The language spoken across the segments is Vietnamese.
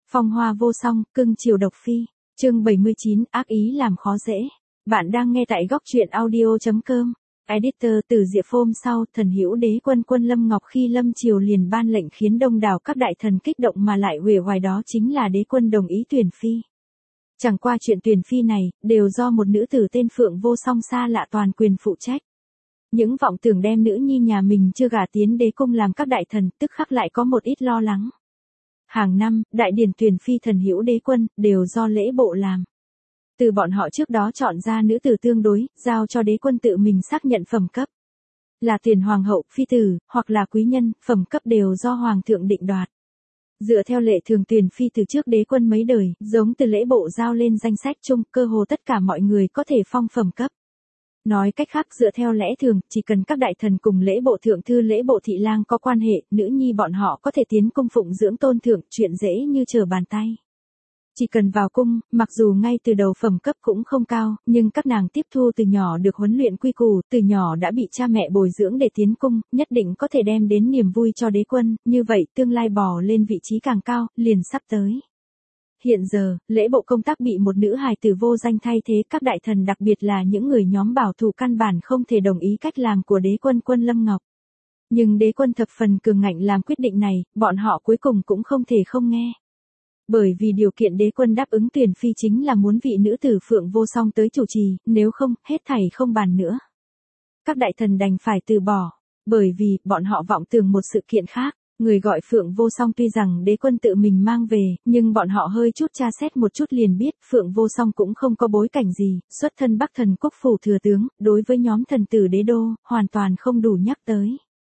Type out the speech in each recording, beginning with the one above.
Phong hoa vô song, cưng chiều độc phi. Chương 79, ác ý làm khó dễ. Bạn đang nghe tại góc truyện audio.com. Editor từ Diệp Phôm sau, thần hữu đế quân Quân Lâm Ngọc khi lâm triều liền ban lệnh khiến đông đảo các đại thần kích động mà lại uể oải, đó chính là đế quân đồng ý tuyển phi. Chẳng qua chuyện tuyển phi này, đều do một nữ tử tên Phượng Vô Song xa lạ toàn quyền phụ trách. Những vọng tưởng đem nữ nhi nhà mình chưa gả tiến đế cung làm các đại thần, tức khắc lại có một ít lo lắng. Hàng năm, đại điển tuyển phi thần hữu đế quân, đều do lễ bộ làm. Từ bọn họ trước đó chọn ra nữ tử tương đối, giao cho đế quân tự mình xác nhận phẩm cấp. Là tuyển hoàng hậu, phi tử, hoặc là quý nhân, phẩm cấp đều do hoàng thượng định đoạt. Dựa theo lệ thường tuyển phi từ trước đế quân mấy đời, giống từ lễ bộ giao lên danh sách chung, cơ hồ tất cả mọi người có thể phong phẩm cấp. Nói cách khác, dựa theo lẽ thường, chỉ cần các đại thần cùng lễ bộ thượng thư lễ bộ thị lang có quan hệ, nữ nhi bọn họ có thể tiến cung phụng dưỡng tôn thượng, chuyện dễ như trở bàn tay. Chỉ cần vào cung, mặc dù ngay từ đầu phẩm cấp cũng không cao, nhưng các nàng tiếp thu từ nhỏ được huấn luyện quy củ, từ nhỏ đã bị cha mẹ bồi dưỡng để tiến cung, nhất định có thể đem đến niềm vui cho đế quân, như vậy tương lai bò lên vị trí càng cao, liền sắp tới. Hiện giờ, lễ bộ công tác bị một nữ hài tử vô danh thay thế, các đại thần đặc biệt là những người nhóm bảo thủ căn bản không thể đồng ý cách làm của đế quân Quân Lâm Ngọc. Nhưng đế quân thập phần cường ngạnh làm quyết định này, bọn họ cuối cùng cũng không thể không nghe. Bởi vì điều kiện đế quân đáp ứng tuyển phi chính là muốn vị nữ tử Phượng Vô Song tới chủ trì, nếu không, hết thảy không bàn nữa. Các đại thần đành phải từ bỏ, bởi vì, bọn họ vọng tưởng một sự kiện khác. Người gọi Phượng Vô Song tuy rằng đế quân tự mình mang về, nhưng bọn họ hơi chút tra xét một chút liền biết Phượng Vô Song cũng không có bối cảnh gì, xuất thân Bắc Thần Quốc phủ thừa tướng, đối với nhóm thần tử đế đô, hoàn toàn không đủ nhắc tới.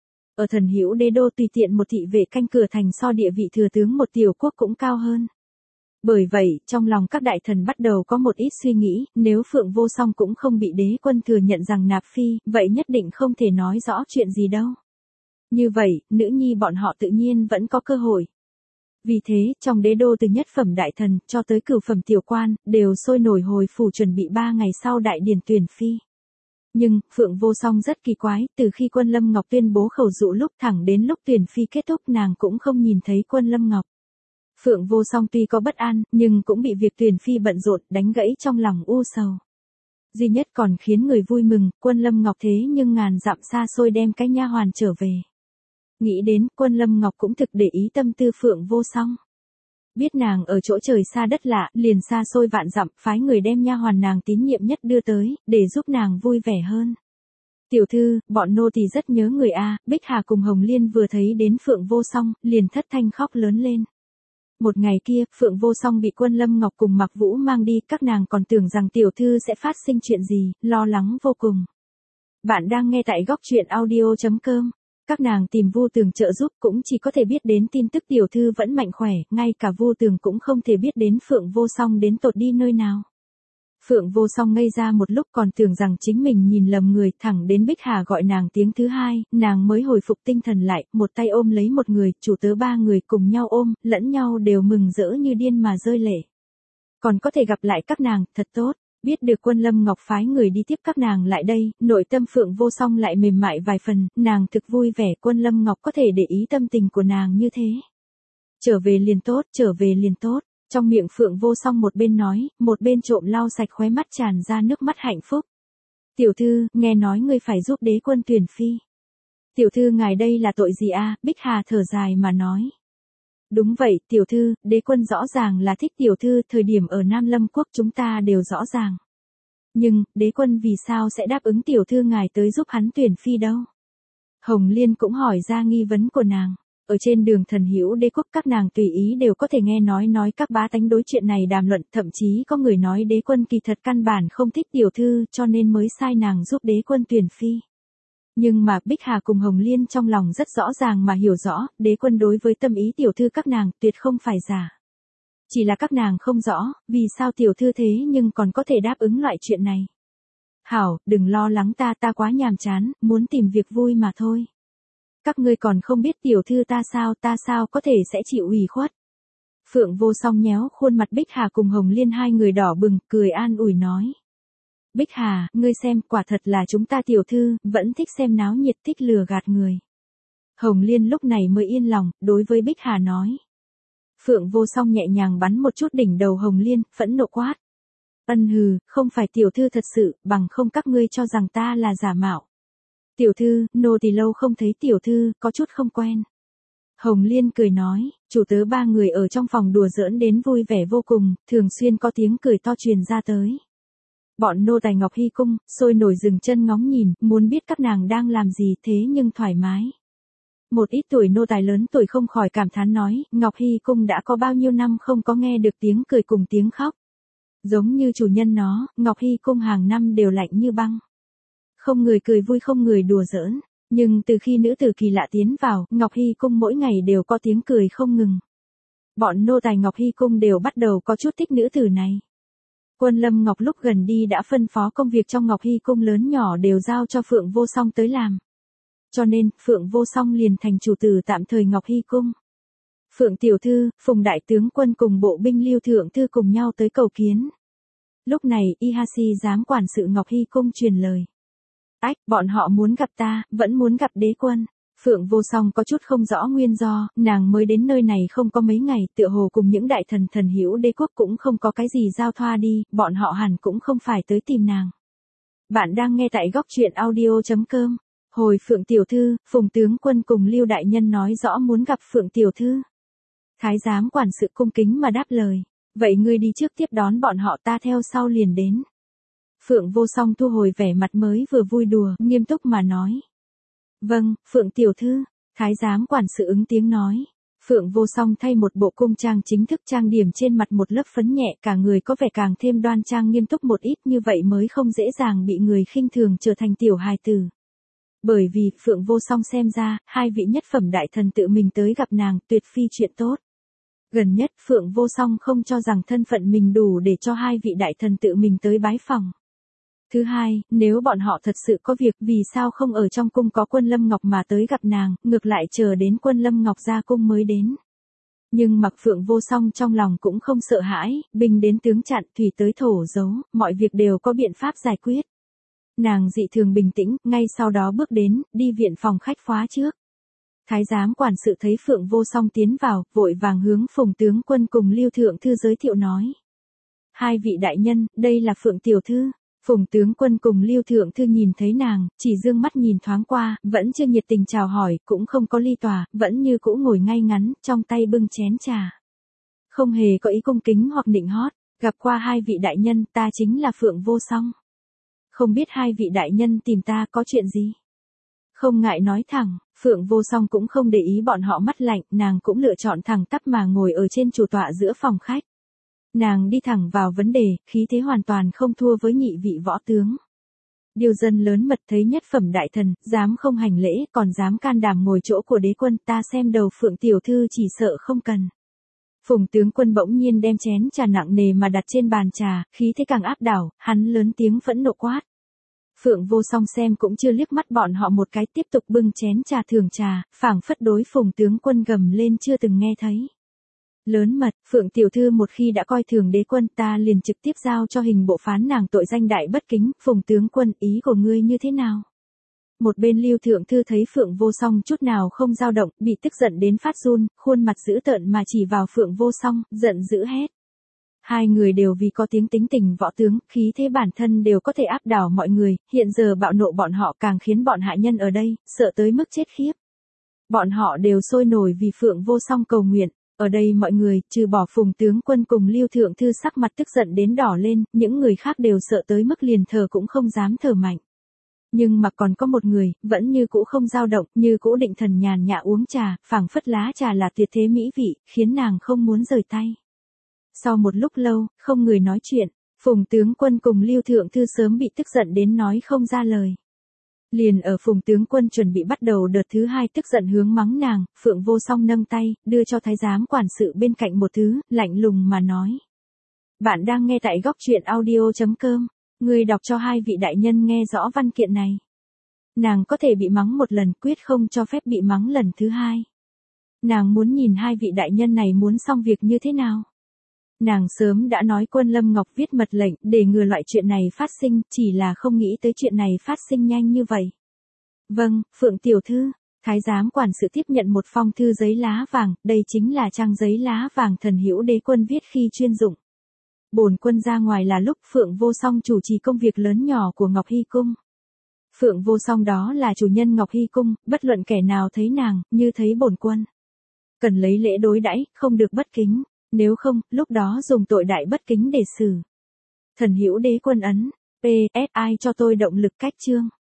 Ở thần hữu đế đô tùy tiện một thị vệ canh cửa thành so địa vị thừa tướng một tiểu quốc cũng cao hơn. Bởi vậy, trong lòng các đại thần bắt đầu có một ít suy nghĩ, nếu Phượng Vô Song cũng không bị đế quân thừa nhận rằng nạp phi, vậy nhất định không thể nói rõ chuyện gì đâu. Như vậy, nữ nhi bọn họ tự nhiên vẫn có cơ hội. Vì thế, trong đế đô từ nhất phẩm đại thần, cho tới cửu phẩm tiểu quan, đều sôi nổi hồi phủ chuẩn bị 3 ngày sau đại điển tuyển phi. Nhưng, Phượng Vô Song rất kỳ quái, từ khi Quân Lâm Ngọc tuyên bố khẩu dụ lúc thẳng đến lúc tuyển phi kết thúc nàng cũng không nhìn thấy Quân Lâm Ngọc. Phượng Vô Song tuy có bất an, nhưng cũng bị việc tuyển phi bận rộn đánh gãy trong lòng u sầu. Duy nhất còn khiến người vui mừng, Quân Lâm Ngọc thế nhưng ngàn dặm xa xôi đem cái nha hoàn trở về. Nghĩ đến, Quân Lâm Ngọc cũng thực để ý tâm tư Phượng Vô Song. Biết nàng ở chỗ trời xa đất lạ, liền xa xôi vạn dặm, phái người đem nha hoàn nàng tín nhiệm nhất đưa tới, để giúp nàng vui vẻ hơn. Tiểu thư, bọn nô tỳ rất nhớ người a. Bích Hà cùng Hồng Liên vừa thấy đến Phượng Vô Song, liền thất thanh khóc lớn lên. Một ngày kia, Phượng Vô Song bị Quân Lâm Ngọc cùng Mặc Vũ mang đi, các nàng còn tưởng rằng tiểu thư sẽ phát sinh chuyện gì, lo lắng vô cùng. Bạn đang nghe tại góc truyện audio.com. Các nàng tìm Vu Tường trợ giúp cũng chỉ có thể biết đến tin tức tiểu thư vẫn mạnh khỏe, ngay cả Vu Tường cũng không thể biết đến Phượng Vô Song đến tột đi nơi nào. Phượng Vô Song ngây ra một lúc còn tưởng rằng chính mình nhìn lầm người, thẳng đến Bích Hà gọi nàng tiếng thứ hai, nàng mới hồi phục tinh thần lại, một tay ôm lấy một người, chủ tớ 3 người cùng nhau ôm, lẫn nhau đều mừng rỡ như điên mà rơi lệ. Còn có thể gặp lại các nàng, thật tốt. Biết được Quân Lâm Ngọc phái người đi tiếp các nàng lại đây, nội tâm Phượng Vô Song lại mềm mại vài phần, nàng thực vui vẻ Quân Lâm Ngọc có thể để ý tâm tình của nàng như thế. Trở về liền tốt, trở về liền tốt. Trong miệng Phượng Vô Song một bên nói, một bên trộm lau sạch khóe mắt tràn ra nước mắt hạnh phúc. Tiểu thư, nghe nói ngươi phải giúp đế quân tuyển phi. Tiểu thư ngài đây là tội gì a? Bích Hà thở dài mà nói. Đúng vậy, tiểu thư, đế quân rõ ràng là thích tiểu thư, thời điểm ở Nam Lâm Quốc chúng ta đều rõ ràng. Nhưng, đế quân vì sao sẽ đáp ứng tiểu thư ngài tới giúp hắn tuyển phi đâu? Hồng Liên cũng hỏi ra nghi vấn của nàng. Ở trên đường thần hữu đế quốc các nàng tùy ý đều có thể nghe nói các bá tánh đối chuyện này đàm luận, thậm chí có người nói đế quân kỳ thật căn bản không thích tiểu thư cho nên mới sai nàng giúp đế quân tuyển phi. Nhưng mà Bích Hà cùng Hồng Liên trong lòng rất rõ ràng mà hiểu rõ, đế quân đối với tâm ý tiểu thư các nàng tuyệt không phải giả. Chỉ là các nàng không rõ, vì sao tiểu thư thế nhưng còn có thể đáp ứng loại chuyện này. Hảo, đừng lo lắng ta quá nhàm chán, muốn tìm việc vui mà thôi. Các ngươi còn không biết tiểu thư ta sao có thể sẽ chịu ủy khuất. Phượng Vô Song nhéo khuôn mặt Bích Hà cùng Hồng Liên hai người đỏ bừng, cười an ủi nói. Bích Hà, ngươi xem, quả thật là chúng ta tiểu thư, vẫn thích xem náo nhiệt, thích lừa gạt người. Hồng Liên lúc này mới yên lòng, đối với Bích Hà nói. Phượng Vô Song nhẹ nhàng bắn một chút đỉnh đầu Hồng Liên, phẫn nộ quát. Ân hừ, không phải tiểu thư thật sự, bằng không các ngươi cho rằng ta là giả mạo. Tiểu thư, nô tỳ lâu không thấy tiểu thư, có chút không quen. Hồng Liên cười nói, chủ tớ ba người ở trong phòng đùa giỡn đến vui vẻ vô cùng, thường xuyên có tiếng cười to truyền ra tới. Bọn nô tài Ngọc Hy Cung, sôi nổi dừng chân ngóng nhìn, muốn biết các nàng đang làm gì thế nhưng thoải mái. Một ít tuổi nô tài lớn tuổi không khỏi cảm thán nói, Ngọc Hy Cung đã có bao nhiêu năm không có nghe được tiếng cười cùng tiếng khóc. Giống như chủ nhân nó, Ngọc Hy Cung hàng năm đều lạnh như băng. Không người cười vui không người đùa giỡn, nhưng từ khi nữ tử kỳ lạ tiến vào, Ngọc Hy Cung mỗi ngày đều có tiếng cười không ngừng. Bọn nô tài Ngọc Hy Cung đều bắt đầu có chút thích nữ tử này. Quân Lâm Ngọc lúc gần đi đã phân phó công việc trong Ngọc Hy Cung lớn nhỏ đều giao cho Phượng Vô Song tới làm. Cho nên, Phượng Vô Song liền thành chủ tử tạm thời Ngọc Hy Cung. Phượng Tiểu Thư, Phùng Đại Tướng Quân cùng bộ binh Lưu Thượng Thư cùng nhau tới cầu kiến. Lúc này, Ihasi giám quản sự Ngọc Hy Cung truyền lời. Ách, bọn họ muốn gặp ta, vẫn muốn gặp đế quân. Phượng Vô Song có chút không rõ nguyên do, nàng mới đến nơi này không có mấy ngày, tựa hồ cùng những đại thần thần hữu đế quốc cũng không có cái gì giao thoa đi, bọn họ hẳn cũng không phải tới tìm nàng. Bạn đang nghe tại góc truyện audio.com. Hồi Phượng Tiểu Thư, Phùng Tướng Quân cùng Lưu Đại Nhân nói rõ muốn gặp Phượng Tiểu Thư. Thái giám quản sự cung kính mà đáp lời. Vậy ngươi đi trước tiếp đón bọn họ, ta theo sau liền đến. Phượng Vô Song thu hồi vẻ mặt mới vừa vui đùa, nghiêm túc mà nói. Vâng, Phượng Tiểu Thư, thái giám quản sự ứng tiếng nói. Phượng Vô Song thay một bộ cung trang chính thức trang điểm trên mặt một lớp phấn nhẹ, cả người có vẻ càng thêm đoan trang nghiêm túc một ít, như vậy mới không dễ dàng bị người khinh thường trở thành tiểu hài tử. Bởi vì, Phượng Vô Song xem ra, hai vị nhất phẩm đại thần tự mình tới gặp nàng, tuyệt phi chuyện tốt. Gần nhất, Phượng Vô Song không cho rằng thân phận mình đủ để cho hai vị đại thần tự mình tới bái phòng. Thứ hai, nếu bọn họ thật sự có việc, vì sao không ở trong cung có Quân Lâm Ngọc mà tới gặp nàng, ngược lại chờ đến Quân Lâm Ngọc ra cung mới đến. Nhưng mặc Phượng Vô Song trong lòng cũng không sợ hãi, binh đến tướng chặn, thủy tới thổ giấu, mọi việc đều có biện pháp giải quyết. Nàng dị thường bình tĩnh, ngay sau đó bước đến, đi viện phòng khách khóa trước. Thái giám quản sự thấy Phượng Vô Song tiến vào, vội vàng hướng Phùng Tướng Quân cùng Lưu Thượng Thư giới thiệu nói. Hai vị đại nhân, đây là Phượng Tiểu Thư. Phùng Tướng Quân cùng Lưu Thượng Thư nhìn thấy nàng, chỉ dương mắt nhìn thoáng qua, vẫn chưa nhiệt tình chào hỏi, cũng không có ly tòa, vẫn như cũ ngồi ngay ngắn, trong tay bưng chén trà. Không hề có ý cung kính hoặc nịnh hót, gặp qua hai vị đại nhân, ta chính là Phượng Vô Song. Không biết hai vị đại nhân tìm ta có chuyện gì? Không ngại nói thẳng, Phượng Vô Song cũng không để ý bọn họ mắt lạnh, nàng cũng lựa chọn thẳng tắp mà ngồi ở trên chủ tọa giữa phòng khách. Nàng đi thẳng vào vấn đề, khí thế hoàn toàn không thua với nhị vị võ tướng. Điều dân lớn mật thấy nhất phẩm đại thần, dám không hành lễ, còn dám can đảm ngồi chỗ của đế quân, ta xem đầu Phượng Tiểu Thư chỉ sợ không cần. Phùng Tướng Quân bỗng nhiên đem chén trà nặng nề mà đặt trên bàn trà, khí thế càng áp đảo, hắn lớn tiếng phẫn nộ quát. Phượng Vô Song xem cũng chưa liếc mắt bọn họ một cái, tiếp tục bưng chén trà thưởng trà, phảng phất đối Phùng Tướng Quân gầm lên chưa từng nghe thấy. Lớn mật, Phượng Tiểu Thư một khi đã coi thường đế quân, ta liền trực tiếp giao cho hình bộ phán nàng tội danh đại bất kính. Phùng Tướng Quân, ý của ngươi như thế nào? Một bên Lưu Thượng Thư thấy Phượng Vô Song chút nào không dao động, bị tức giận đến phát run, khuôn mặt dữ tợn mà chỉ vào Phượng Vô Song, giận dữ hét. Hai người đều vì có tiếng tính tình võ tướng, khí thế bản thân đều có thể áp đảo mọi người, hiện giờ bạo nộ bọn họ càng khiến bọn hạ nhân ở đây, sợ tới mức chết khiếp. Bọn họ đều sôi nổi vì Phượng Vô Song cầu nguyện. Ở đây mọi người, trừ bỏ Phùng Tướng Quân cùng Lưu Thượng Thư sắc mặt tức giận đến đỏ lên, những người khác đều sợ tới mức liền thở cũng không dám thở mạnh. Nhưng mà còn có một người, vẫn như cũ không dao động, như cũ định thần nhàn nhã uống trà, phảng phất lá trà là tuyệt thế mỹ vị, khiến nàng không muốn rời tay. Sau một lúc lâu, không người nói chuyện, Phùng Tướng Quân cùng Lưu Thượng Thư sớm bị tức giận đến nói không ra lời. Liền ở Phùng Tướng Quân chuẩn bị bắt đầu đợt thứ hai tức giận hướng mắng nàng, Phượng Vô Song nâng tay, đưa cho thái giám quản sự bên cạnh một thứ, lạnh lùng mà nói. Bạn đang nghe tại góc truyện audio.com, người đọc cho hai vị đại nhân nghe rõ văn kiện này. Nàng có thể bị mắng một lần, quyết không cho phép bị mắng lần thứ hai. Nàng muốn nhìn hai vị đại nhân này muốn xong việc như thế nào. Nàng sớm đã nói Quân Lâm Ngọc viết mật lệnh để ngừa loại chuyện này phát sinh, chỉ là không nghĩ tới chuyện này phát sinh nhanh như vậy. Vâng, Phượng Tiểu Thư, Thái giám quản sự tiếp nhận một phong thư giấy lá vàng, đây chính là trang giấy lá vàng Thần Hữu Đế Quân viết khi chuyên dụng. Bổn quân ra ngoài là lúc Phượng Vô Song chủ trì công việc lớn nhỏ của Ngọc Hy Cung. Phượng Vô Song đó là chủ nhân Ngọc Hy Cung, bất luận kẻ nào thấy nàng, như thấy bổn quân. Cần lấy lễ đối đãi, không được bất kính, nếu không, lúc đó dùng tội đại bất kính để xử. Thần Hữu Đế Quân ấn, PS ai cho tôi động lực cách chương.